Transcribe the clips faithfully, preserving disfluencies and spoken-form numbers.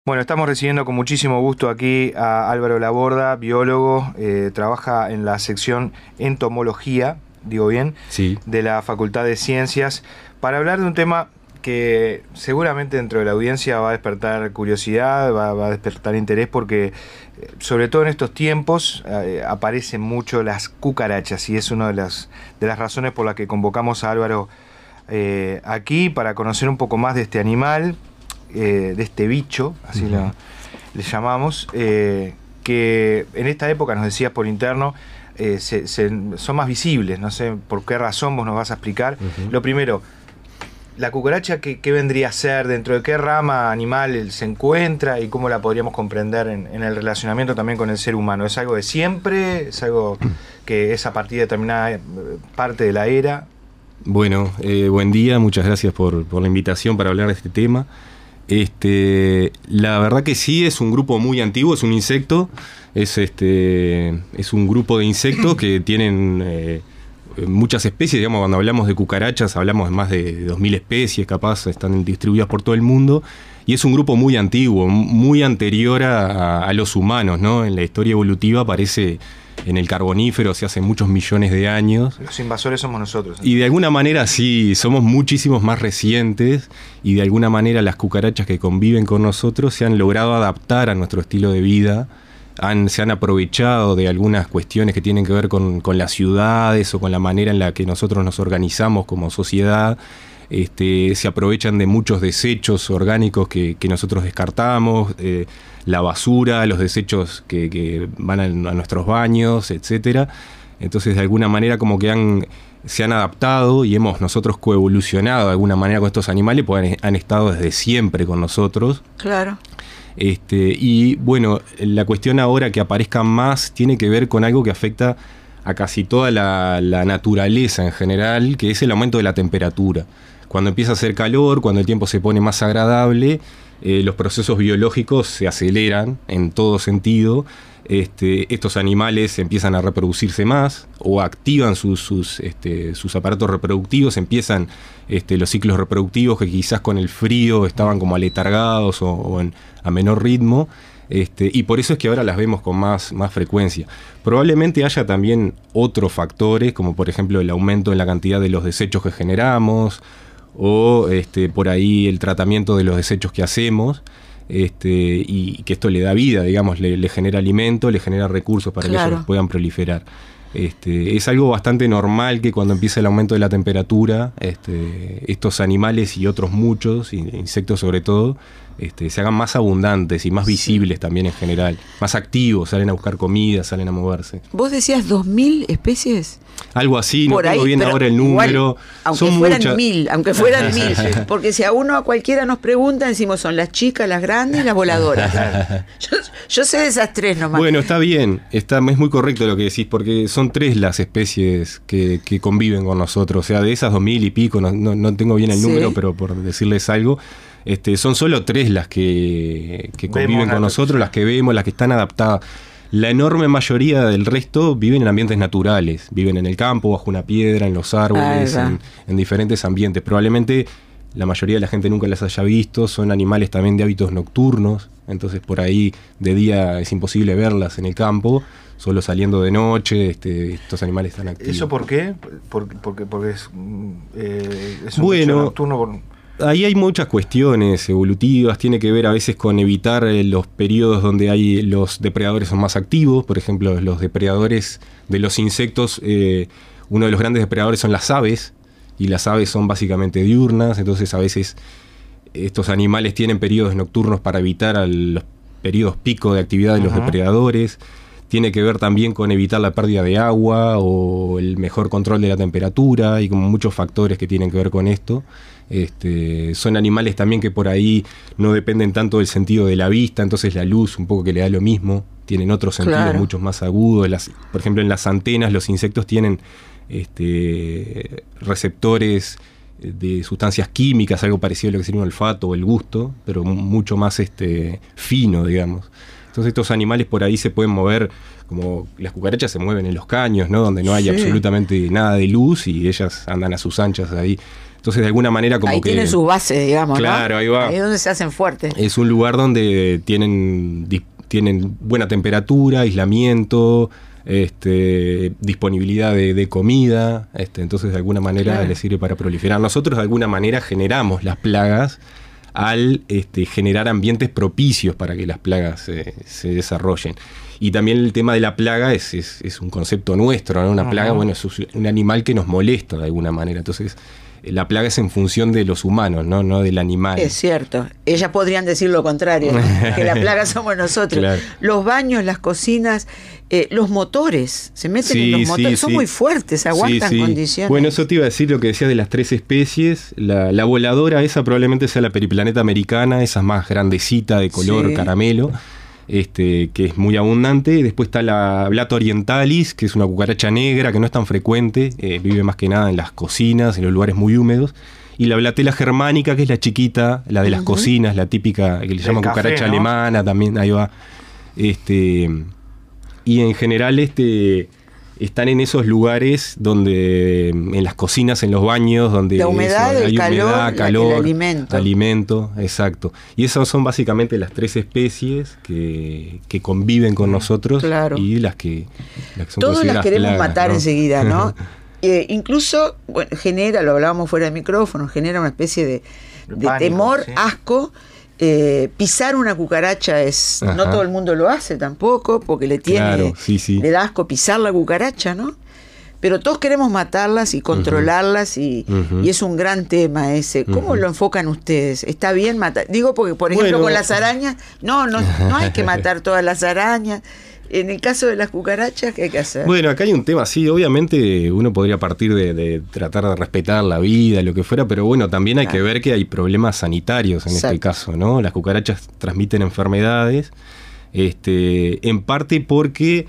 Bueno, estamos recibiendo con muchísimo gusto aquí a Álvaro Laborda, biólogo, eh, trabaja en la sección entomología, digo bien, Sí. de la Facultad de Ciencias, para hablar de un tema que seguramente dentro de la audiencia va a despertar curiosidad, va, va a despertar interés, porque eh, sobre todo en estos tiempos eh, aparecen mucho las cucarachas y es una de las, de las razones por las que convocamos a Álvaro eh, aquí para conocer un poco más de este animal. Eh, de este bicho, así uh-huh. lo, le llamamos, eh, que en esta época, nos decías por interno, eh, se, se, son más visibles, no sé por qué razón, vos nos vas a explicar. Uh-huh. Lo primero, la cucaracha, ¿qué, qué vendría a ser? ¿Dentro de qué rama animal se encuentra? ¿Y cómo la podríamos comprender en, en el relacionamiento también con el ser humano? ¿Es algo de siempre? ¿Es algo que es a partir de determinada parte de la era? Bueno, eh, buen día, muchas gracias por, por la invitación para hablar de este tema. Este, la verdad que sí, es un grupo muy antiguo, es un insecto, es, este, es un grupo de insectos que tienen eh, muchas especies. Digamos, cuando hablamos de cucarachas hablamos de más de dos mil especies, capaz, están distribuidas por todo el mundo, y es un grupo muy antiguo, muy anterior a, a los humanos, ¿no? En la historia evolutiva aparece en el Carbonífero, se hace muchos millones de años. Los invasores somos nosotros. Y de alguna manera sí, somos muchísimos más recientes, y de alguna manera las cucarachas que conviven con nosotros se han logrado adaptar a nuestro estilo de vida, han, se han aprovechado de algunas cuestiones que tienen que ver con, con las ciudades o con la manera en la que nosotros nos organizamos como sociedad. Este, se aprovechan de muchos desechos orgánicos que, que nosotros descartamos, eh, la basura, los desechos que, que van a, a nuestros baños, etcétera. Entonces, de alguna manera, como que han, se han adaptado y hemos nosotros coevolucionado de alguna manera con estos animales, porque han, han estado desde siempre con nosotros. Claro. Este, y bueno, la cuestión ahora que aparezcan más tiene que ver con algo que afecta a casi toda la, la naturaleza en general, que es el aumento de la temperatura. Cuando empieza a hacer calor, cuando el tiempo se pone más agradable, eh, los procesos biológicos se aceleran en todo sentido. Este, estos animales empiezan a reproducirse más o activan sus, sus, este, sus aparatos reproductivos, empiezan este, los ciclos reproductivos que quizás con el frío estaban como aletargados o, o en, a menor ritmo. Este, y por eso es que ahora las vemos con más, más frecuencia. Probablemente haya también otros factores, como por ejemplo el aumento en la cantidad de los desechos que generamos, o este, por ahí el tratamiento de los desechos que hacemos, este, y que esto le da vida, digamos, le, le genera alimento, le genera recursos para claro. que ellos puedan proliferar. Este, es algo bastante normal que cuando empieza el aumento de la temperatura, este, estos animales y otros muchos, insectos sobre todo, este, se hagan más abundantes y más visibles sí. también en general, más activos, salen a buscar comida, salen a moverse. ¿Vos decías dos mil especies? Algo así, por no tengo ahí, bien ahora el número. Igual, aunque son fueran muchas. mil, aunque fueran mil, porque si a uno a cualquiera nos pregunta, decimos son las chicas, las grandes y las voladoras. yo, yo sé de esas tres nomás. Bueno, está bien, está, es muy correcto lo que decís, porque son tres las especies que, que conviven con nosotros. O sea, de esas dos mil y pico, no, no, no tengo bien el ¿Sí? número, pero por decirles algo, este, son solo tres las que, que conviven con nosotros, las que vemos, las que están adaptadas. La enorme mayoría del resto viven en ambientes naturales, viven en el campo, bajo una piedra, en los árboles, en, en diferentes ambientes. Probablemente la mayoría de la gente nunca las haya visto, son animales también de hábitos nocturnos, entonces por ahí de día es imposible verlas en el campo, solo saliendo de noche, este, estos animales están activos. ¿Eso por qué? Porque, porque, porque es, eh, es un bueno, bicho nocturno por... Ahí hay muchas cuestiones evolutivas, tiene que ver a veces con evitar eh, los periodos donde hay los depredadores son más activos. Por ejemplo, los depredadores de los insectos, eh, uno de los grandes depredadores son las aves, y las aves son básicamente diurnas, entonces a veces estos animales tienen periodos nocturnos para evitar al, los periodos pico de actividad de uh-huh. los depredadores. Tiene que ver también con evitar la pérdida de agua o el mejor control de la temperatura y como muchos factores que tienen que ver con esto. Este, son animales también que por ahí no dependen tanto del sentido de la vista, entonces la luz un poco que le da lo mismo, tienen otros sentidos claro. muchos más agudos. Las, por ejemplo, en las antenas los insectos tienen este, receptores de sustancias químicas, algo parecido a lo que sería un olfato o el gusto, pero mucho más este, fino, digamos. Entonces estos animales por ahí se pueden mover, como las cucarachas se mueven en los caños, ¿no? Donde no hay sí. absolutamente nada de luz y ellas andan a sus anchas ahí. Entonces de alguna manera como ahí que... Ahí tienen sus bases, digamos, claro, ¿no? ahí va. Ahí es donde se hacen fuertes. Es un lugar donde tienen, tienen buena temperatura, aislamiento, este, disponibilidad de, de comida, este, entonces de alguna manera claro. les sirve para proliferar. Nosotros de alguna manera generamos las plagas al este, generar ambientes propicios para que las plagas eh, se desarrollen. Y también el tema de la plaga es, es, es un concepto nuestro, ¿no? Una uh-huh. plaga, bueno, es un animal que nos molesta de alguna manera. Entonces, la plaga es en función de los humanos, no, no del animal. Es cierto. Ellas podrían decir lo contrario, que la plaga somos nosotros. Claro. Los baños, las cocinas, eh, los motores, se meten sí, en los motores, sí, son sí. muy fuertes, aguantan sí, sí. condiciones. Bueno, eso te iba a decir lo que decías de las tres especies. La, la voladora esa probablemente sea la periplaneta americana, esa es más grandecita de color sí. caramelo. Este, que es muy abundante. Después está la Blata orientalis, que es una cucaracha negra que no es tan frecuente, eh, vive más que nada en las cocinas, en los lugares muy húmedos. Y la Blatela germánica, que es la chiquita, la de las uh-huh. cocinas, la típica que le llaman café, cucaracha ¿no? alemana, también ahí va. Este, y en general este están en esos lugares donde, en las cocinas, en los baños, donde la humedad, eso, el hay calor, humedad, calor, el alimento. alimento, exacto. Y esas son básicamente las tres especies que, que conviven con nosotros claro. y las que, las que son todas las queremos plagas, matar ¿no? enseguida, ¿no? eh, incluso, bueno, genera, lo hablábamos fuera de micrófono, genera una especie de, de pánico, temor, sí. asco. Eh, pisar una cucaracha es Ajá. no todo el mundo lo hace tampoco porque le tiene claro, sí, sí. le da asco pisar la cucaracha, ¿no? Pero todos queremos matarlas y controlarlas uh-huh. y, uh-huh. y es un gran tema ese. ¿Cómo uh-huh. lo enfocan ustedes? ¿Está bien matar? Digo porque, por ejemplo, bueno. con las arañas, no, no, no hay que matar todas las arañas. En el caso de las cucarachas, ¿qué hay que hacer? Bueno, acá hay un tema, sí, obviamente uno podría partir de, de tratar de respetar la vida, lo que fuera, pero bueno, también hay claro. que ver que hay problemas sanitarios en Exacto. este caso, ¿no? Las cucarachas transmiten enfermedades, este, en parte porque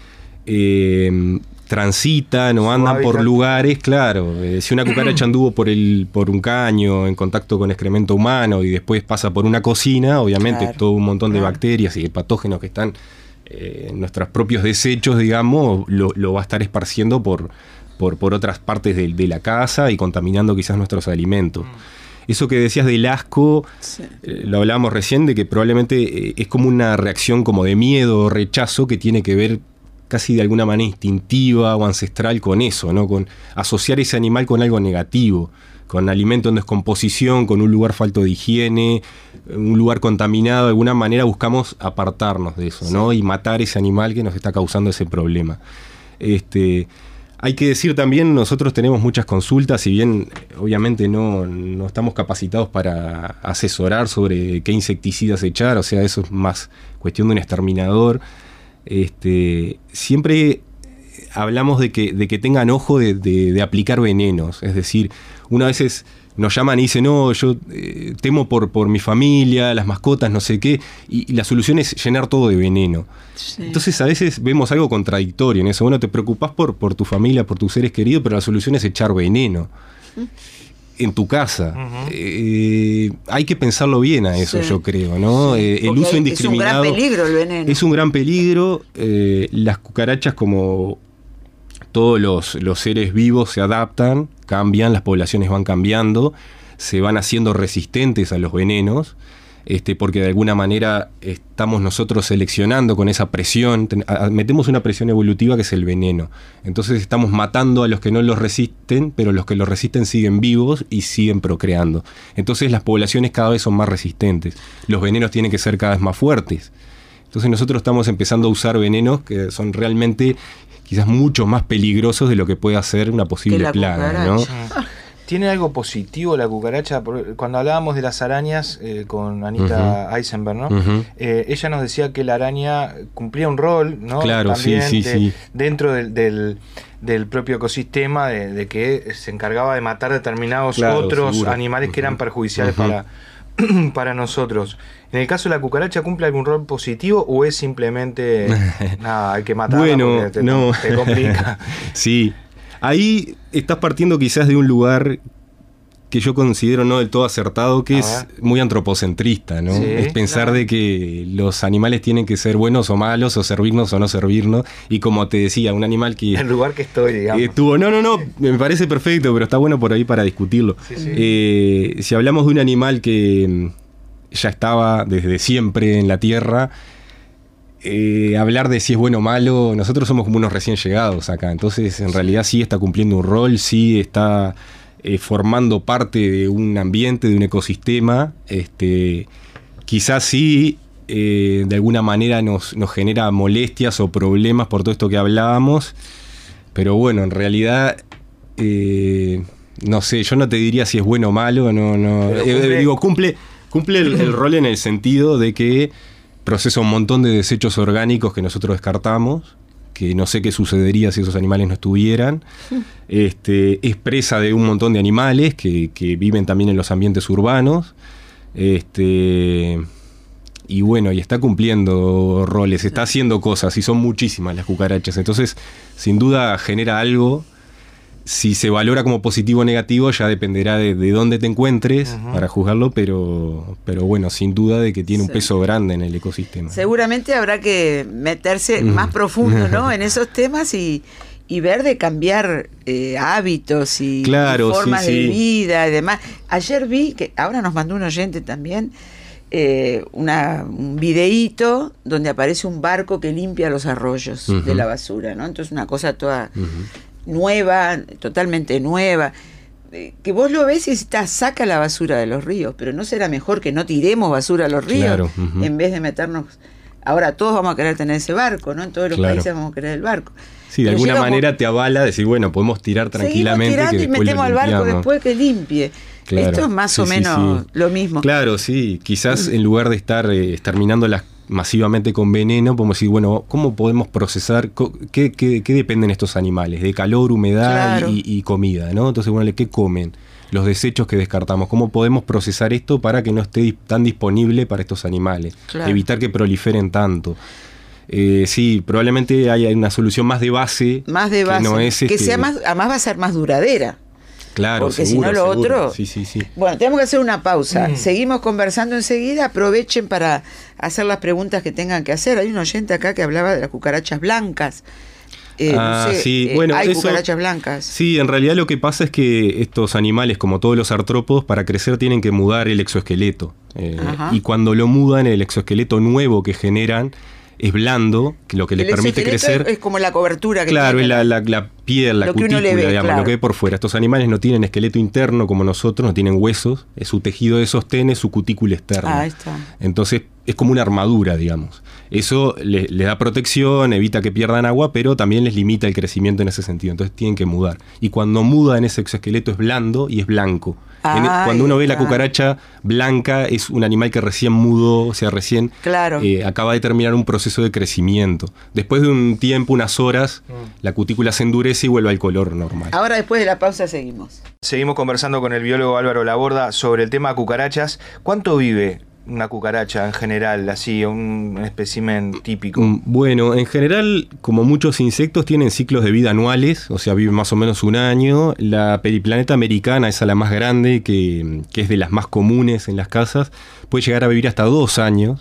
eh, transitan o andan por lugares, claro, eh, si una cucaracha anduvo por el por un caño en contacto con excremento humano y después pasa por una cocina, obviamente claro. todo un montón claro. de bacterias y de patógenos que están Eh, nuestros propios desechos, digamos, lo, lo va a estar esparciendo por, por, por otras partes de, de la casa y contaminando quizás nuestros alimentos. Mm. Eso que decías del asco, sí. eh, lo hablábamos recién, de que probablemente eh, es como una reacción como de miedo o rechazo que tiene que ver casi de alguna manera instintiva o ancestral con eso, ¿no? Con asociar ese animal con algo negativo, con alimento en descomposición, con un lugar falto de higiene, un lugar contaminado. De alguna manera buscamos apartarnos de eso, sí. ¿no? Y matar ese animal que nos está causando ese problema. Este, hay que decir también, nosotros tenemos muchas consultas, si bien obviamente no, no estamos capacitados para asesorar sobre qué insecticidas echar, o sea, eso es más cuestión de un exterminador. Este, siempre hablamos de que, de que tengan ojo de, de, de aplicar venenos, es decir, una vez nos llaman y dicen, no, yo eh, temo por, por mi familia, las mascotas, no sé qué, y, y la solución es llenar todo de veneno. Sí. Entonces a veces vemos algo contradictorio en eso. Bueno, te preocupás por, por tu familia, por tus seres queridos, pero la solución es echar veneno ¿Mm? en tu casa. Uh-huh. Eh, hay que pensarlo bien a eso, sí. yo creo, ¿no? Sí. Eh, el uso indiscriminado. Es un gran peligro el veneno. Es un gran peligro. Eh, las cucarachas, como todos los, los seres vivos, se adaptan, cambian, las poblaciones van cambiando, se van haciendo resistentes a los venenos, este, porque de alguna manera estamos nosotros seleccionando con esa presión, ten, a, metemos una presión evolutiva que es el veneno. Entonces estamos matando a los que no los resisten, pero los que los resisten siguen vivos y siguen procreando. Entonces las poblaciones cada vez son más resistentes, los venenos tienen que ser cada vez más fuertes. Entonces nosotros estamos empezando a usar venenos que son realmente quizás mucho más peligrosos de lo que puede hacer una posible plaga, ¿no? ¿Tiene algo positivo la cucaracha? Cuando hablábamos de las arañas eh, con Anita uh-huh. Eisenberg, ¿no? Uh-huh. Eh, ella nos decía que la araña cumplía un rol, ¿no? Claro, también sí, sí, de, sí. dentro del, del, del propio ecosistema, de, de que se encargaba de matar determinados claro, otros seguro. animales uh-huh. que eran perjudiciales uh-huh. para, para nosotros. ¿En el caso de la cucaracha cumple algún rol positivo o es simplemente nada, hay que matarla bueno, porque te, no. te complica? Sí, ahí estás partiendo quizás de un lugar que yo considero no del todo acertado, que es muy antropocentrista, ¿no? Sí, es pensar claro. de que los animales tienen que ser buenos o malos, o servirnos o no servirnos, y como te decía, un animal que... El lugar que estoy, digamos. Estuvo, no, no, no, me parece perfecto, pero está bueno por ahí para discutirlo. Sí, sí. Eh, si hablamos de un animal que ya estaba desde siempre en la Tierra, eh, hablar de si es bueno o malo, nosotros somos como unos recién llegados acá, entonces en sí. realidad sí está cumpliendo un rol, sí está... Eh, formando parte de un ambiente, de un ecosistema, este, quizás sí eh, de alguna manera nos, nos genera molestias o problemas por todo esto que hablábamos, pero bueno, en realidad eh, no sé, yo no te diría si es bueno o malo, no, no, eh, digo, cumple, cumple el, el rol en el sentido de que procesa un montón de desechos orgánicos que nosotros descartamos, que no sé qué sucedería si esos animales no estuvieran. Este, es presa de un montón de animales que, que viven también en los ambientes urbanos. Este, y bueno, y está cumpliendo roles, está haciendo cosas, y son muchísimas las cucarachas. Entonces, sin duda genera algo. Si se valora como positivo o negativo, ya dependerá de, de dónde te encuentres uh-huh. para juzgarlo, pero, pero bueno, sin duda de que tiene un sí. peso grande en el ecosistema. Seguramente habrá que meterse uh-huh. más profundo, ¿no? en esos temas y, y ver de cambiar eh, hábitos y, claro, y formas sí, de sí. vida y demás. Ayer vi, que ahora nos mandó un oyente también, eh, una, un videíto donde aparece un barco que limpia los arroyos uh-huh. de la basura, ¿no? Entonces una cosa toda... Uh-huh. nueva, totalmente nueva, eh, que vos lo ves y está, saca la basura de los ríos, pero ¿no será mejor que no tiremos basura a los ríos claro, uh-huh. en vez de meternos? Ahora todos vamos a querer tener ese barco, ¿no? En todos los claro. países vamos a querer el barco. Sí, de pero alguna manera como, te avala decir, bueno, podemos tirar tranquilamente. Seguimos tirando que y metemos al barco después que limpie. Claro. Esto es más sí, o menos sí, sí. lo mismo. Claro, sí. Quizás en lugar de estar eh, exterminando las masivamente con veneno, podemos decir, bueno, ¿cómo podemos procesar? ¿Qué, qué, qué dependen estos animales? De calor, humedad claro. y, y comida, ¿no? Entonces, bueno, ¿qué comen? Los desechos que descartamos. ¿Cómo podemos procesar esto para que no esté tan disponible para estos animales? Claro. Evitar que proliferen tanto. Eh, sí, probablemente haya una solución más de base. Más de base. Que, no es, que este, sea más, además va a ser más duradera. Claro, porque seguro, si no lo seguro. otro... Sí, sí, sí. Bueno, tenemos que hacer una pausa. Mm. Seguimos conversando enseguida. Aprovechen para hacer las preguntas que tengan que hacer. Hay un oyente acá que hablaba de las cucarachas blancas. Eh, ah, no sé, sí. eh, bueno, hay eso, cucarachas blancas. Sí, en realidad lo que pasa es que estos animales, como todos los artrópodos, para crecer tienen que mudar el exoesqueleto. Eh, y cuando lo mudan, el exoesqueleto nuevo que generan es blando, que lo que les permite crecer... Es como la cobertura que Claro, tiene. es la, la, la piel, la lo cutícula, ve, digamos, claro. lo que ve por fuera. Estos animales no tienen esqueleto interno como nosotros, no tienen huesos, es su tejido de sostén, es su cutícula externa. Ah, ahí está. Entonces es como una armadura, digamos. Eso les le da protección, evita que pierdan agua, pero también les limita el crecimiento en ese sentido. Entonces tienen que mudar. Y cuando mudan, ese exoesqueleto es blando y es blanco. En, cuando uno ve la cucaracha blanca, es un animal que recién mudó, o sea, recién claro. eh, acaba de terminar un proceso de crecimiento. Después de un tiempo, unas horas, mm. la cutícula se endurece y vuelve al color normal. Ahora, después de la pausa, seguimos. Seguimos conversando con el biólogo Álvaro Laborda sobre el tema cucarachas. ¿Cuánto vive una cucaracha en general, así, un espécimen típico? Bueno, en general, como muchos insectos, tienen ciclos de vida anuales, o sea, viven más o menos un año. La periplaneta americana, esa la más grande, que, que es de las más comunes en las casas, puede llegar a vivir hasta dos años.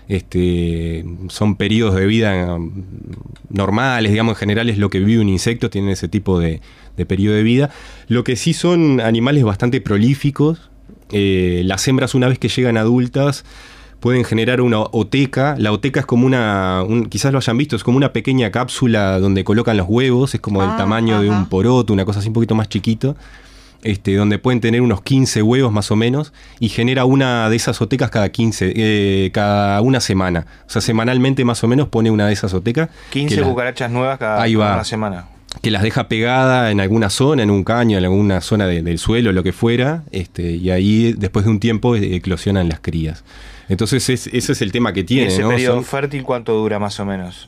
Este, son periodos de vida normales, digamos, en general es lo que vive un insecto, tienen ese tipo de, de periodo de vida. Lo que sí son animales bastante prolíficos. Eh, las hembras, una vez que llegan adultas, pueden generar una oteca. La oteca es como una, un, quizás lo hayan visto, es como una pequeña cápsula donde colocan los huevos, es como ah, del tamaño ajá. de un poroto, una cosa así un poquito más chiquito, este, donde pueden tener unos quince huevos más o menos, y genera una de esas otecas cada quince, eh, cada una semana. O sea, semanalmente más o menos pone una de esas otecas. quince cucarachas la, nuevas cada, cada una semana. Que las deja pegada en alguna zona, en un caño, en alguna zona de, del suelo, lo que fuera, este, y ahí después de un tiempo eclosionan las crías. Entonces es, ese es el tema que tiene. ¿Y ese ¿no? periodo Son, fértil cuánto dura más o menos?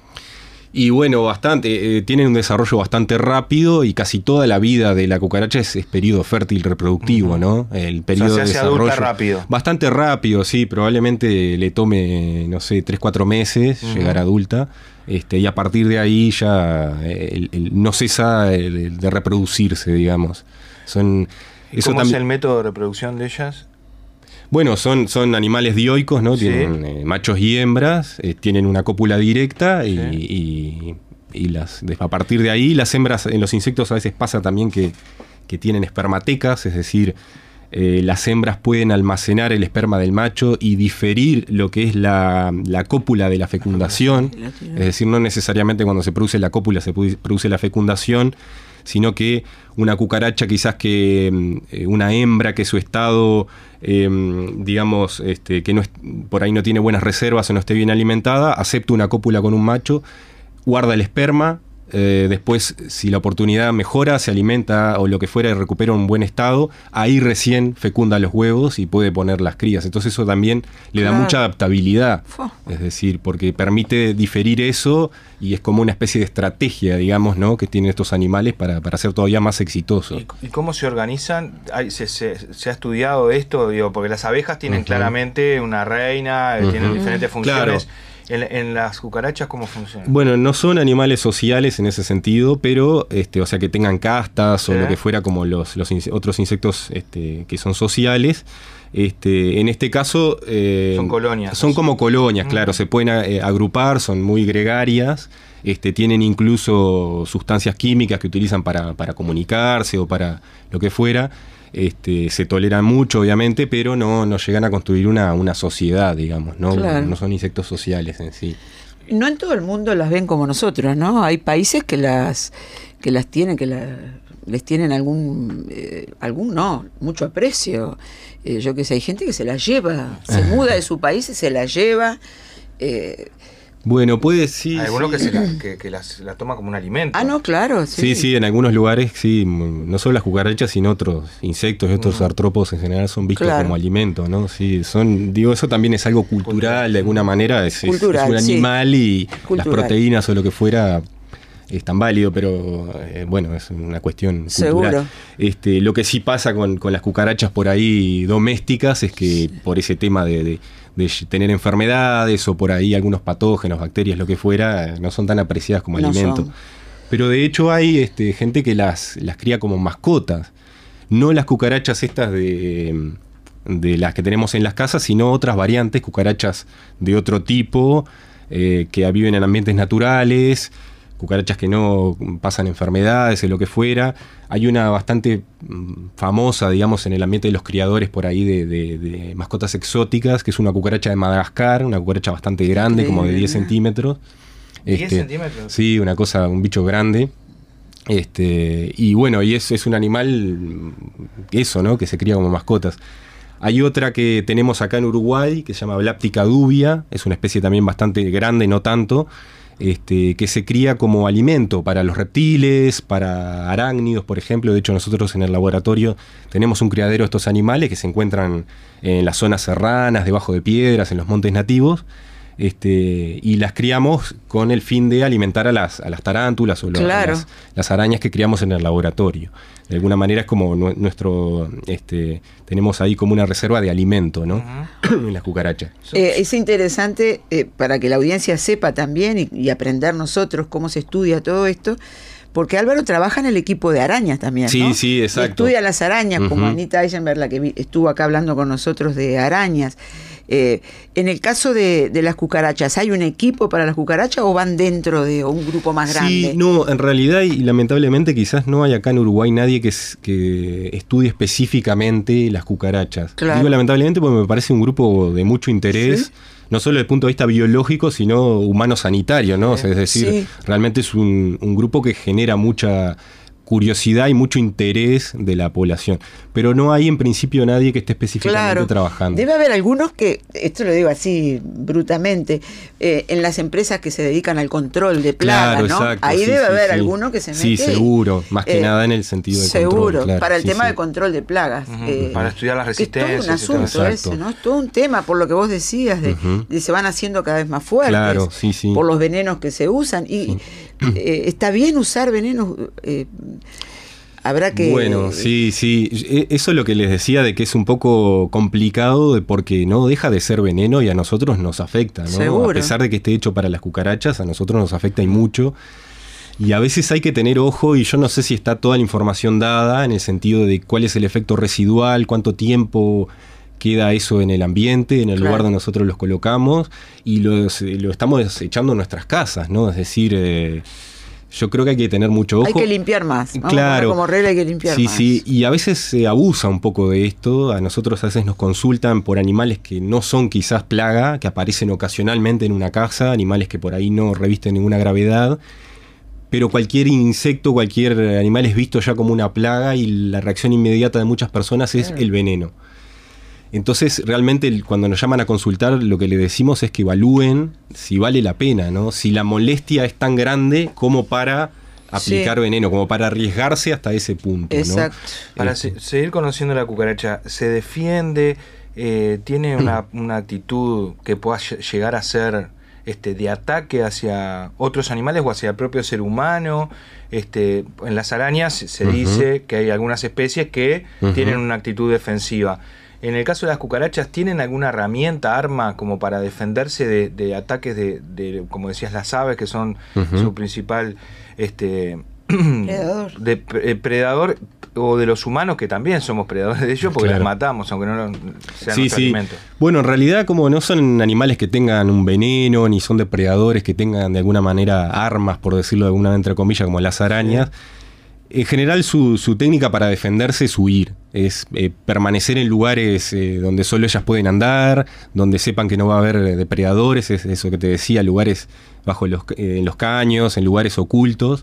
Y bueno, bastante, eh, tienen un desarrollo bastante rápido y casi toda la vida de la cucaracha es, es periodo fértil reproductivo, uh-huh. ¿no? El periodo o sea, se de hace desarrollo. Adulta rápido. Bastante rápido, sí, probablemente le tome, no sé, tres cuatro meses uh-huh. llegar adulta. Este, y a partir de ahí ya el, el, no cesa el, el de reproducirse, digamos. Son Eso ¿Cómo es el método de reproducción de ellas? Bueno, son, son animales dioicos, ¿no? Sí. Tienen eh, machos y hembras, eh, tienen una cópula directa y, sí. y, y las, a partir de ahí las hembras en los insectos a veces pasa también que, que tienen espermatecas, es decir, eh, las hembras pueden almacenar el esperma del macho y diferir lo que es la, la cópula de la fecundación, es decir, no necesariamente cuando se produce la cópula se produce la fecundación, sino que una cucaracha quizás que eh, una hembra que su estado, eh, digamos, este, que no es, por ahí no tiene buenas reservas o no esté bien alimentada, acepta una cópula con un macho, guarda el esperma, eh, después si la oportunidad mejora, se alimenta o lo que fuera y recupera un buen estado, ahí recién fecunda los huevos y puede poner las crías. Entonces eso también le da claro. mucha adaptabilidad, es decir, porque permite diferir eso y es como una especie de estrategia, digamos, ¿no? que tienen estos animales para, para ser todavía más exitosos. ¿Y, y cómo se organizan? ¿Hay, se, se, ¿Se ha estudiado esto? Digo, porque las abejas tienen uh-huh. claramente una reina, uh-huh. tienen diferentes funciones. Claro. ¿En, ¿En las cucarachas cómo funciona? Bueno, no son animales sociales en ese sentido, pero, este, o sea, que tengan castas ¿sí? o lo que fuera como los, los inse- otros insectos este, que son sociales. Este, en este caso... Eh, son colonias. Son como colonias, mm. claro, se pueden eh, agrupar, son muy gregarias, este, tienen incluso sustancias químicas que utilizan para, para comunicarse o para lo que fuera. Este, se toleran mucho, obviamente, pero no, no llegan a construir una, una sociedad, digamos, ¿no? Claro. No son insectos sociales en sí. No en todo el mundo las ven como nosotros, ¿no? Hay países que las que las tienen, que la, les tienen algún, eh, algún no, mucho aprecio. Eh, yo que sé, hay gente que se las lleva, se muda de su país y se las lleva. Eh, Bueno, puede sí. Hay algunos sí. que, se la, que, que las, la toma como un alimento. Ah, no, claro. Sí, sí, sí, en algunos lugares, sí, no solo las cucarachas, sino otros insectos y otros uh-huh. artrópodos en general son vistos claro. como alimento, ¿no? Sí, son, digo, eso también es algo cultural, cultural. de alguna manera, es, cultural, es, es un animal sí. y cultural. Las proteínas o lo que fuera es tan válido, pero eh, bueno, es una cuestión cultural. Seguro. Este, lo que sí pasa con, con las cucarachas por ahí domésticas es que por ese tema de... de de tener enfermedades o por ahí algunos patógenos, bacterias, lo que fuera, no son tan apreciadas como no alimento. Son. Pero de hecho hay este, gente que las, las cría como mascotas. No las cucarachas estas de, de las que tenemos en las casas, sino otras variantes, cucarachas de otro tipo, eh, que viven en ambientes naturales, cucarachas que no pasan enfermedades o lo que fuera. Hay una bastante famosa, digamos, en el ambiente de los criadores por ahí de, de, de mascotas exóticas, que es una cucaracha de Madagascar, una cucaracha bastante grande, sí, como de diez centímetros. ¿diez este, centímetros? Sí, una cosa, un bicho grande. Este, y bueno, y es, es un animal, eso, ¿no? Que se cría como mascotas. Hay otra que tenemos acá en Uruguay, que se llama Bláptica dubia, es una especie también bastante grande, no tanto, Este, que se cría como alimento para los reptiles, para arácnidos, por ejemplo. De hecho, nosotros en el laboratorio tenemos un criadero de estos animales que se encuentran en las zonas serranas, debajo de piedras, en los montes nativos, este, y las criamos con el fin de alimentar a las, a las tarántulas o claro. las, las arañas que criamos en el laboratorio. De alguna manera es como nuestro, este, tenemos ahí como una reserva de alimento, ¿no? Uh-huh. En las cucarachas. Eh, es interesante eh, para que la audiencia sepa también y, y aprender nosotros cómo se estudia todo esto, porque Álvaro trabaja en el equipo de arañas también, sí, ¿no? Sí, exacto. Y estudia las arañas, uh-huh. como Anita Eisenberg, la que vi, estuvo acá hablando con nosotros de arañas. Eh, en el caso de, de las cucarachas, ¿hay un equipo para las cucarachas o van dentro de un grupo más grande? Sí, no, en realidad y lamentablemente quizás no hay acá en Uruguay nadie que, que estudie específicamente las cucarachas. Claro. Digo lamentablemente porque me parece un grupo de mucho interés, ¿sí? No solo desde el punto de vista biológico, sino humano-sanitario, ¿no? O sea, es decir, sí. realmente es un, un grupo que genera mucha curiosidad y mucho interés de la población, pero no hay en principio nadie que esté específicamente claro. trabajando. Debe haber algunos que, esto lo digo así brutamente, eh, en las empresas que se dedican al control de plagas, claro, ¿no? Exacto, Ahí sí, debe sí, haber sí. alguno que se mete. Sí, seguro, más que eh, nada en el sentido de seguro, control. Seguro, para el sí, tema sí. de control de plagas. Uh-huh. eh, para estudiar las resistencias. Es todo un asunto ese, ¿no? Es todo un tema, por lo que vos decías, de, uh-huh. de se van haciendo cada vez más fuertes, claro, sí, sí. por los venenos que se usan. Y sí. eh, está bien usar venenos... Eh, Habrá que... Bueno, sí, sí. Eso es lo que les decía de que es un poco complicado porque no deja de ser veneno y a nosotros nos afecta, ¿no? Seguro. A pesar de que esté hecho para las cucarachas, a nosotros nos afecta y mucho. Y a veces hay que tener ojo, y yo no sé si está toda la información dada en el sentido de cuál es el efecto residual, cuánto tiempo queda eso en el ambiente, en el claro. lugar donde nosotros los colocamos, y los, lo estamos echando en nuestras casas, ¿no? Es decir, eh, yo creo que hay que tener mucho ojo. Hay que limpiar más. Vamos claro. Como regla hay que limpiar sí, más. Sí, sí, y a veces se abusa un poco de esto. A nosotros a veces nos consultan por animales que no son quizás plaga, que aparecen ocasionalmente en una casa, animales que por ahí no revisten ninguna gravedad, pero cualquier insecto, cualquier animal es visto ya como una plaga y la reacción inmediata de muchas personas es el veneno. Entonces, realmente, cuando nos llaman a consultar, lo que le decimos es que evalúen si vale la pena, ¿no? Si la molestia es tan grande como para aplicar sí. veneno, como para arriesgarse hasta ese punto, exacto. ¿no? Para este. se- seguir conociendo la cucaracha, ¿se defiende? Eh, ¿Tiene una, una actitud que pueda ll- llegar a ser este, de ataque hacia otros animales o hacia el propio ser humano? Este, en las arañas se uh-huh. dice que hay algunas especies que uh-huh. tienen una actitud defensiva. En el caso de las cucarachas, ¿tienen alguna herramienta, arma, como para defenderse de, de ataques de, de, como decías, las aves, que son uh-huh. su principal este, predador. De, eh, predador, o de los humanos, que también somos predadores de ellos, porque claro. las matamos, aunque no sean sí, nuestro sí. alimento? Bueno, en realidad, como no son animales que tengan un veneno, ni son depredadores que tengan de alguna manera armas, por decirlo de alguna entre comillas, como las arañas, sí. En general su, su técnica para defenderse es huir, es eh, permanecer en lugares eh, donde solo ellas pueden andar, donde sepan que no va a haber depredadores, es eso que te decía, lugares bajo los, eh, en los caños, en lugares ocultos,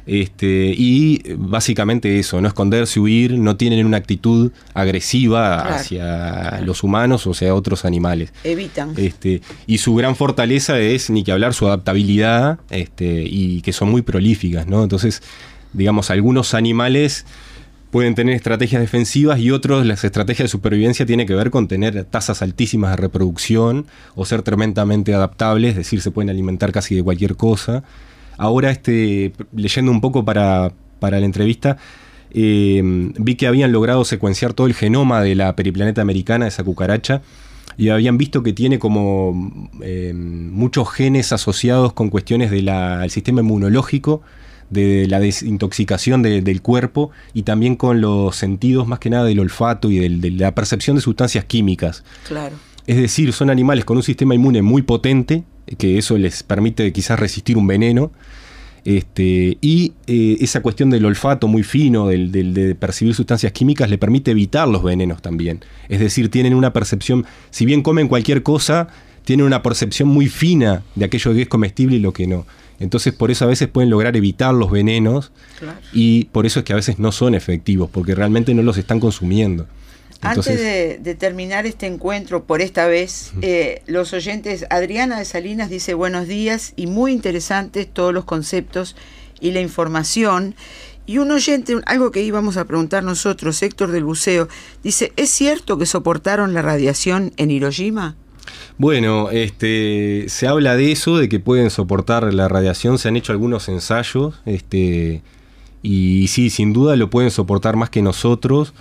este, y básicamente eso, no esconderse, huir, no tienen una actitud agresiva claro. hacia los humanos o sea otros animales. Evitan. Este, y su gran fortaleza es, ni que hablar, su adaptabilidad, este, y que son muy prolíficas, ¿no? Entonces, digamos, algunos animales pueden tener estrategias defensivas y otros, las estrategias de supervivencia tienen que ver con tener tasas altísimas de reproducción o ser tremendamente adaptables, es decir, se pueden alimentar casi de cualquier cosa. Ahora, este, leyendo un poco para, para la entrevista, eh, vi que habían logrado secuenciar todo el genoma de la periplaneta americana, de esa cucaracha, y habían visto que tiene como eh, muchos genes asociados con cuestiones del sistema inmunológico, de la desintoxicación de, del cuerpo y también con los sentidos más que nada del olfato y del, de la percepción de sustancias químicas. Claro. Es decir, son animales con un sistema inmune muy potente, que eso les permite quizás resistir un veneno, este, y eh, esa cuestión del olfato muy fino, del, del, de percibir sustancias químicas, le permite evitar los venenos también. Es decir, tienen una percepción, si bien comen cualquier cosa, tienen una percepción muy fina de aquello que es comestible y lo que no. Entonces por eso a veces pueden lograr evitar los venenos claro. y por eso es que a veces no son efectivos, porque realmente no los están consumiendo. Entonces, antes de, de terminar este encuentro por esta vez, eh, los oyentes, Adriana de Salinas dice buenos días y muy interesantes todos los conceptos y la información. Y un oyente, algo que íbamos a preguntar nosotros, Héctor del Buceo, dice, ¿es cierto que soportaron la radiación en Hiroshima? Bueno, este, se habla de eso, de que pueden soportar la radiación, se han hecho algunos ensayos, este, y sí, sin duda lo pueden soportar más que nosotros.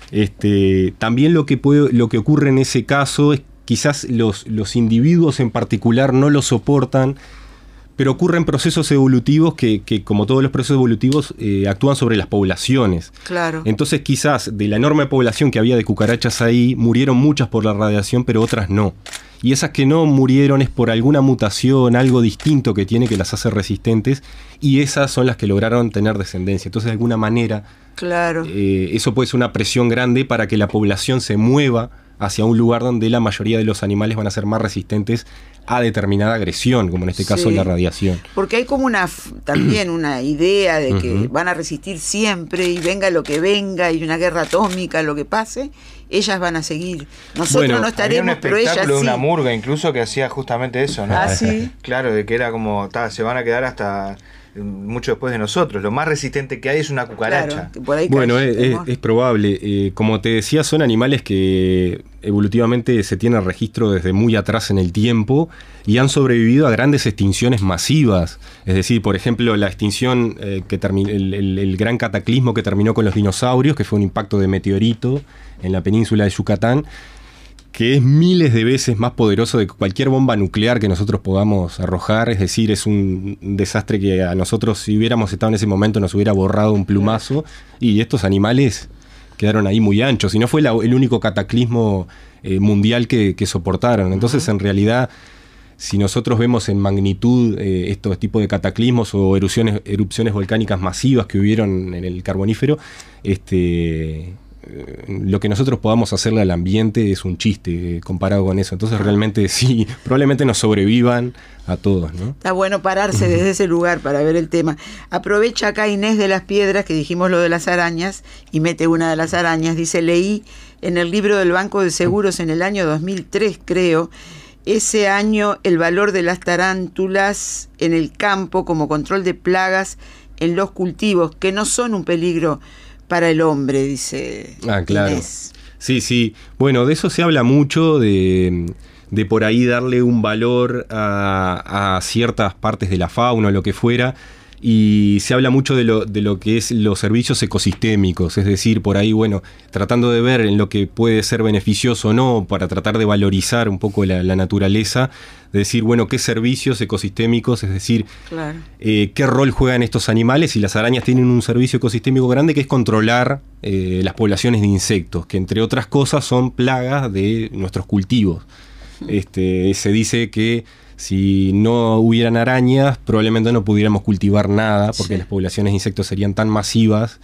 Este, también lo que puede, lo que ocurre en ese caso es quizás los, los individuos en particular no lo soportan, pero ocurren procesos evolutivos que, que como todos los procesos evolutivos, eh, actúan sobre las poblaciones. Claro. Entonces quizás de la enorme población que había de cucarachas ahí, murieron muchas por la radiación, pero otras no. Y esas que no murieron es por alguna mutación, algo distinto que tiene que las hace resistentes, y esas son las que lograron tener descendencia. Entonces, de alguna manera, claro. eh, eso puede ser una presión grande para que la población se mueva hacia un lugar donde la mayoría de los animales van a ser más resistentes a determinada agresión, como en este caso sí. la radiación. Porque hay como una también una idea de que uh-huh. van a resistir siempre y venga lo que venga y una guerra atómica, lo que pase, ellas van a seguir. Nosotros bueno, no estaremos, pero ellas sí. Una murga incluso que hacía justamente eso, ¿no? Ah, sí. Claro, de que era como, ta, se van a quedar hasta mucho después de nosotros. Lo más resistente que hay es una cucaracha. Claro, por ahí bueno, es, es, es probable. Eh, como te decía, son animales que evolutivamente se tienen registro desde muy atrás en el tiempo y han sobrevivido a grandes extinciones masivas. Es decir, por ejemplo, la extinción, eh, que terminó, el, el, el gran cataclismo que terminó con los dinosaurios, que fue un impacto de meteorito en la península de Yucatán, que que es miles de veces más poderoso de cualquier bomba nuclear que nosotros podamos arrojar. Es decir, es un desastre que a nosotros, si hubiéramos estado en ese momento, nos hubiera borrado un plumazo. Y estos animales quedaron ahí muy anchos. Y no fue la, el único cataclismo eh, mundial que, que soportaron. Entonces, en realidad, si nosotros vemos en magnitud eh, estos tipos de cataclismos o erupciones, erupciones volcánicas masivas que hubieron en el Carbonífero, este... lo que nosotros podamos hacerle al ambiente es un chiste eh, comparado con eso. Entonces realmente sí, probablemente nos sobrevivan a todos, ¿no? Está bueno pararse desde ese lugar para ver el tema. Aprovecha acá Inés de las Piedras, que dijimos lo de las arañas, y mete una de las arañas. Dice, leí en el libro del Banco de Seguros en el año dos mil tres, creo, ese año el valor de las tarántulas en el campo como control de plagas en los cultivos, que no son un peligro para el hombre, dice Ah, claro. Inés. Sí, sí. Bueno, de eso se habla mucho, de, de por ahí darle un valor a, a ciertas partes de la fauna o lo que fuera, y se habla mucho de lo, de lo que es los servicios ecosistémicos, es decir, por ahí, bueno, tratando de ver en lo que puede ser beneficioso o no, para tratar de valorizar un poco la, la naturaleza, de decir, bueno, qué servicios ecosistémicos, es decir, claro. eh, qué rol juegan estos animales, y las arañas tienen un servicio ecosistémico grande que es controlar eh, las poblaciones de insectos, que entre otras cosas son plagas de nuestros cultivos. Este, se dice que si no hubieran arañas, probablemente no pudiéramos cultivar nada, porque sí. las poblaciones de insectos serían tan masivas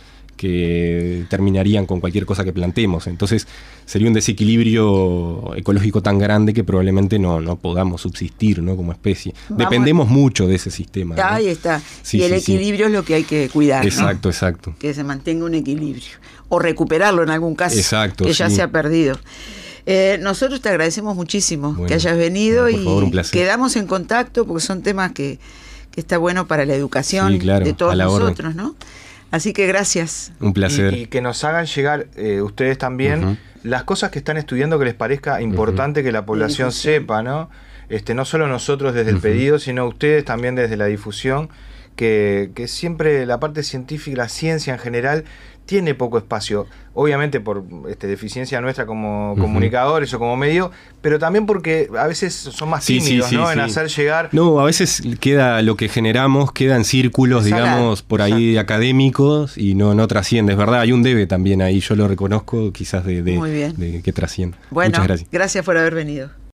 que terminarían con cualquier cosa que plantemos. Entonces sería un desequilibrio ecológico tan grande que probablemente no, no podamos subsistir, ¿no? Como especie. Vamos. Dependemos mucho de ese sistema, ¿no? Ahí está. Sí, y el sí, equilibrio sí. es lo que hay que cuidar, Exacto, ¿no? exacto. Que se mantenga un equilibrio. O recuperarlo en algún caso. Exacto, que ya sí. se ha perdido. Eh, nosotros te agradecemos muchísimo bueno, que hayas venido, por y favor, un placer. Quedamos en contacto porque son temas que, que está bueno para la educación sí, claro, de todos a la nosotros, orden. ¿no? Así que gracias. Un placer. Y, y que nos hagan llegar eh, ustedes también uh-huh. las cosas que están estudiando que les parezca importante uh-huh. que la población sí, sí, sí. sepa, ¿no? Este, no solo nosotros desde el uh-huh. pedido, sino ustedes también desde la difusión, que, que siempre la parte científica, la ciencia en general, tiene poco espacio, obviamente por este, deficiencia nuestra como uh-huh. comunicadores o como medio, pero también porque a veces son más sí, tímidos, sí, sí, ¿no? Sí. En hacer llegar... No, a veces queda lo que generamos, queda en círculos, Exacto. digamos, por ahí Exacto. académicos, y no, no trasciende, es verdad, hay un debe también ahí, yo lo reconozco, quizás de, de, Muy bien. de que trasciende. Bueno, muchas gracias. Gracias por haber venido.